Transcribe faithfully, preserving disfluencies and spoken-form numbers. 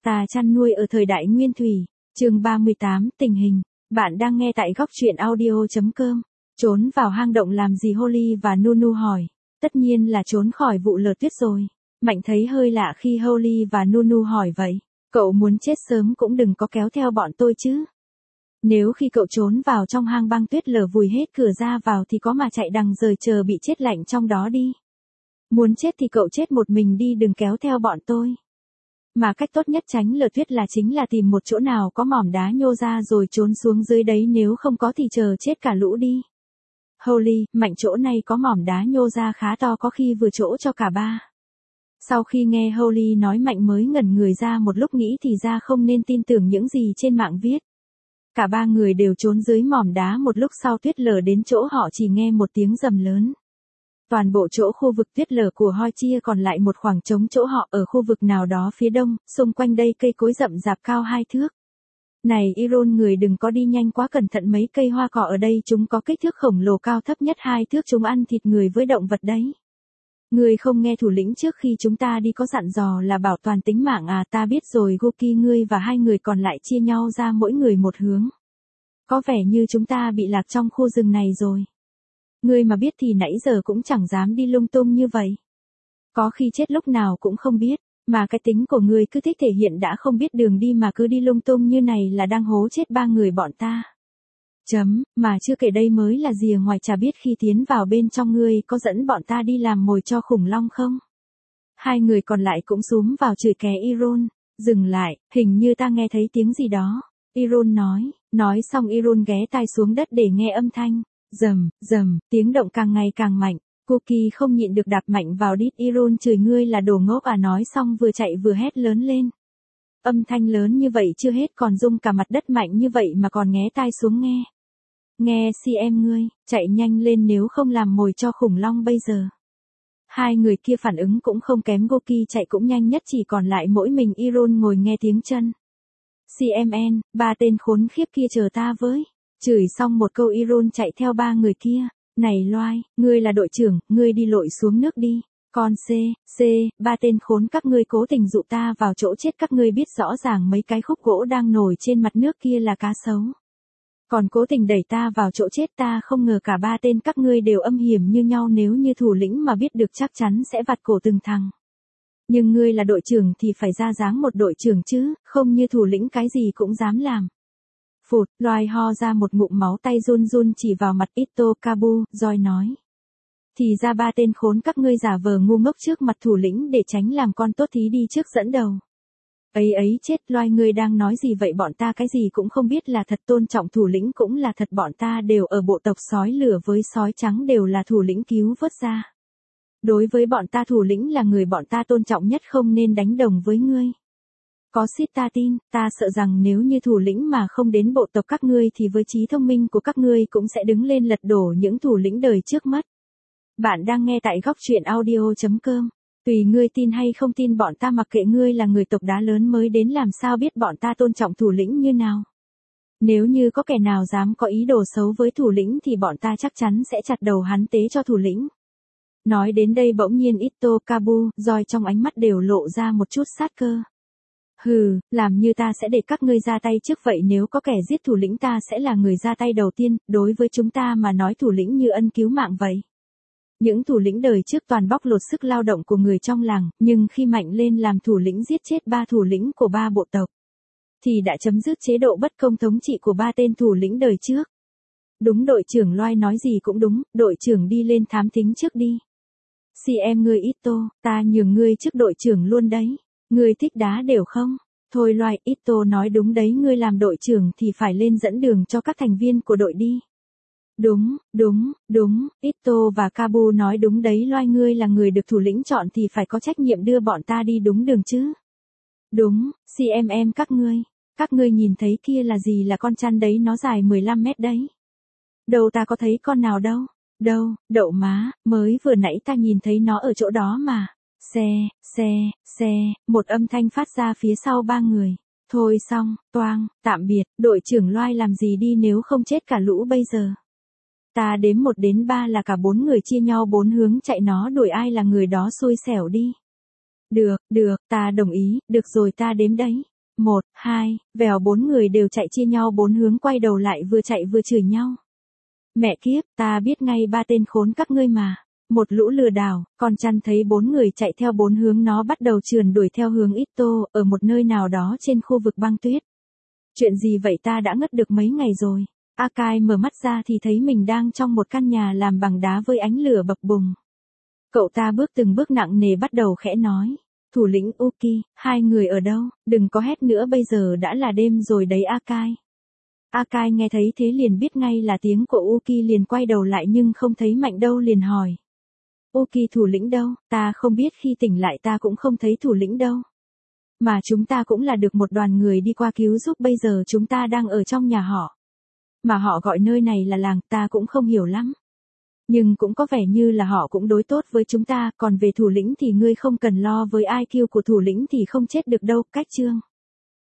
Ta chăn nuôi ở thời đại nguyên thủy, chương ba mươi tám, tình hình. Bạn đang nghe tại góc truyện audio chấm com. Trốn vào hang động làm gì Holly và Nunu hỏi. Tất nhiên là trốn khỏi vụ lở tuyết rồi. Mạnh thấy hơi lạ khi Holly và Nunu hỏi vậy. Cậu muốn chết sớm cũng đừng có kéo theo bọn tôi chứ. Nếu khi cậu trốn vào trong hang băng tuyết lở vùi hết cửa ra vào thì có mà chạy đằng rời chờ bị chết lạnh trong đó đi. Muốn chết thì cậu chết một mình đi, đừng kéo theo bọn tôi. Mà cách tốt nhất tránh lở tuyết là chính là tìm một chỗ nào có mỏm đá nhô ra rồi trốn xuống dưới đấy, nếu không có thì chờ chết cả lũ đi. Holly, Mạnh chỗ này có mỏm đá nhô ra khá to, có khi vừa chỗ cho cả ba. Sau khi nghe Holly nói, Mạnh mới ngẩn người ra một lúc, nghĩ thì ra không nên tin tưởng những gì trên mạng viết. Cả ba người đều trốn dưới mỏm đá. Một lúc sau tuyết lở đến chỗ họ chỉ nghe một tiếng rầm lớn. Toàn bộ chỗ khu vực tuyết lở của Hoi chia còn lại một khoảng trống chỗ họ ở khu vực nào đó phía đông, xung quanh đây cây cối rậm rạp cao hai thước. Này Iron, người đừng có đi nhanh quá, cẩn thận mấy cây hoa cỏ ở đây, chúng có kích thước khổng lồ, cao thấp nhất hai thước, chúng ăn thịt người với động vật đấy. Ngươi không nghe thủ lĩnh trước khi chúng ta đi có dặn dò là bảo toàn tính mạng à? Ta biết rồi Goki, ngươi và hai người còn lại chia nhau ra mỗi người một hướng. Có vẻ như chúng ta bị lạc trong khu rừng này rồi. Ngươi mà biết thì nãy giờ cũng chẳng dám đi lung tung như vậy. Có khi chết lúc nào cũng không biết, mà cái tính của ngươi cứ thích thể hiện đã không biết đường đi mà cứ đi lung tung như này là đang hố chết ba người bọn ta. Chấm, mà chưa kể đây mới là rìa ngoài, chả biết khi tiến vào bên trong ngươi có dẫn bọn ta đi làm mồi cho khủng long không? Hai người còn lại cũng xúm vào chửi ké Iron. Dừng lại, hình như ta nghe thấy tiếng gì đó. Iron nói, nói xong Iron ghé tai xuống đất để nghe âm thanh. Rầm, rầm, tiếng động càng ngày càng mạnh. Cookie không nhịn được đạp mạnh vào đít Iron, chửi ngươi là đồ ngốc à. Nói xong vừa chạy vừa hét lớn lên. Âm thanh lớn như vậy chưa hết, còn rung cả mặt đất, mạnh như vậy mà còn nghé tai xuống nghe. Nghe si em ngươi, chạy nhanh lên nếu không làm mồi cho khủng long bây giờ. Hai người kia phản ứng cũng không kém, Goki chạy cũng nhanh nhất, chỉ còn lại mỗi mình Iron ngồi nghe tiếng chân. xê em en, ba tên khốn khiếp kia chờ ta với. Chửi xong một câu Iron chạy theo ba người kia. Này loai, ngươi là đội trưởng, ngươi đi lội xuống nước đi. Còn C, C, ba tên khốn các ngươi cố tình dụ ta vào chỗ chết, các ngươi biết rõ ràng mấy cái khúc gỗ đang nổi trên mặt nước kia là cá sấu. Còn cố tình đẩy ta vào chỗ chết, ta không ngờ cả ba tên các ngươi đều âm hiểm như nhau, nếu như thủ lĩnh mà biết được chắc chắn sẽ vặt cổ từng thằng. Nhưng ngươi là đội trưởng thì phải ra dáng một đội trưởng chứ, không như thủ lĩnh cái gì cũng dám làm. Phụt, loài ho ra một ngụm máu, tay run run chỉ vào mặt Ito Kabu, rồi nói. Thì ra ba tên khốn các ngươi giả vờ ngu ngốc trước mặt thủ lĩnh để tránh làm con tốt tí đi trước dẫn đầu. Ấy ấy chết, loài ngươi đang nói gì vậy? Bọn ta cái gì cũng không biết là thật, tôn trọng thủ lĩnh cũng là thật, bọn ta đều ở bộ tộc sói lửa với sói trắng, đều là thủ lĩnh cứu vớt ra. Đối với bọn ta thủ lĩnh là người bọn ta tôn trọng nhất, không nên đánh đồng với ngươi. Có shit ta tin, ta sợ rằng nếu như thủ lĩnh mà không đến bộ tộc các ngươi thì với trí thông minh của các ngươi cũng sẽ đứng lên lật đổ những thủ lĩnh đời trước mất. Bạn đang nghe tại góc truyện audio chấm com. Tùy ngươi tin hay không tin, bọn ta mặc kệ, ngươi là người tộc đá lớn mới đến, làm sao biết bọn ta tôn trọng thủ lĩnh như nào. Nếu như có kẻ nào dám có ý đồ xấu với thủ lĩnh thì bọn ta chắc chắn sẽ chặt đầu hắn tế cho thủ lĩnh. Nói đến đây bỗng nhiên Ito Kabu, roi trong ánh mắt đều lộ ra một chút sát cơ. Hừ, làm như ta sẽ để các ngươi ra tay trước vậy, nếu có kẻ giết thủ lĩnh ta sẽ là người ra tay đầu tiên, đối với chúng ta mà nói thủ lĩnh như ân cứu mạng vậy. Những thủ lĩnh đời trước toàn bóc lột sức lao động của người trong làng, nhưng khi Mạnh lên làm thủ lĩnh giết chết ba thủ lĩnh của ba bộ tộc, thì đã chấm dứt chế độ bất công thống trị của ba tên thủ lĩnh đời trước. Đúng, đội trưởng Loai nói gì cũng đúng, đội trưởng đi lên thám thính trước đi. Si em ngươi Ito, ta nhường ngươi trước đội trưởng luôn đấy. Ngươi thích đá đều không? Thôi Loai, Ito nói đúng đấy, ngươi làm đội trưởng thì phải lên dẫn đường cho các thành viên của đội đi. Đúng, đúng, đúng, Ito và Kabu nói đúng đấy Loai, ngươi là người được thủ lĩnh chọn thì phải có trách nhiệm đưa bọn ta đi đúng đường chứ. Đúng, xê em em các ngươi, các ngươi nhìn thấy kia là gì? Là con chăn đấy, nó dài mười lăm mét đấy. Đâu, ta có thấy con nào đâu. Đâu, đậu má, mới vừa nãy ta nhìn thấy nó ở chỗ đó mà. Xe, xe, xe, một âm thanh phát ra phía sau ba người. Thôi xong, toang, tạm biệt, đội trưởng Loai làm gì đi nếu không chết cả lũ bây giờ. Ta đếm một đến ba là cả bốn người chia nhau bốn hướng chạy, nó đuổi ai là người đó xui xẻo đi. Được, được, ta đồng ý, được rồi ta đếm đấy. Một, hai, vèo bốn người đều chạy chia nhau bốn hướng quay đầu lại vừa chạy vừa chửi nhau. Mẹ kiếp, ta biết ngay ba tên khốn các ngươi mà. Một lũ lừa đảo, con chăn thấy bốn người chạy theo bốn hướng nó bắt đầu trườn đuổi theo hướng Ito, ở một nơi nào đó trên khu vực băng tuyết. Chuyện gì vậy, ta đã ngất được mấy ngày rồi. Akai mở mắt ra thì thấy mình đang trong một căn nhà làm bằng đá với ánh lửa bập bùng. Cậu ta bước từng bước nặng nề bắt đầu khẽ nói. Thủ lĩnh Uki, hai người ở đâu, đừng có hét nữa, bây giờ đã là đêm rồi đấy Akai. Akai nghe thấy thế liền biết ngay là tiếng của Uki, liền quay đầu lại nhưng không thấy Mạnh đâu, liền hỏi. Uki, thủ lĩnh đâu? Ta không biết, khi tỉnh lại ta cũng không thấy thủ lĩnh đâu. Mà chúng ta cũng là được một đoàn người đi qua cứu giúp, bây giờ chúng ta đang ở trong nhà họ. Mà họ gọi nơi này là làng, ta cũng không hiểu lắm. Nhưng cũng có vẻ như là họ cũng đối tốt với chúng ta, còn về thủ lĩnh thì ngươi không cần lo, với i kiu của thủ lĩnh thì không chết được đâu. Cách chương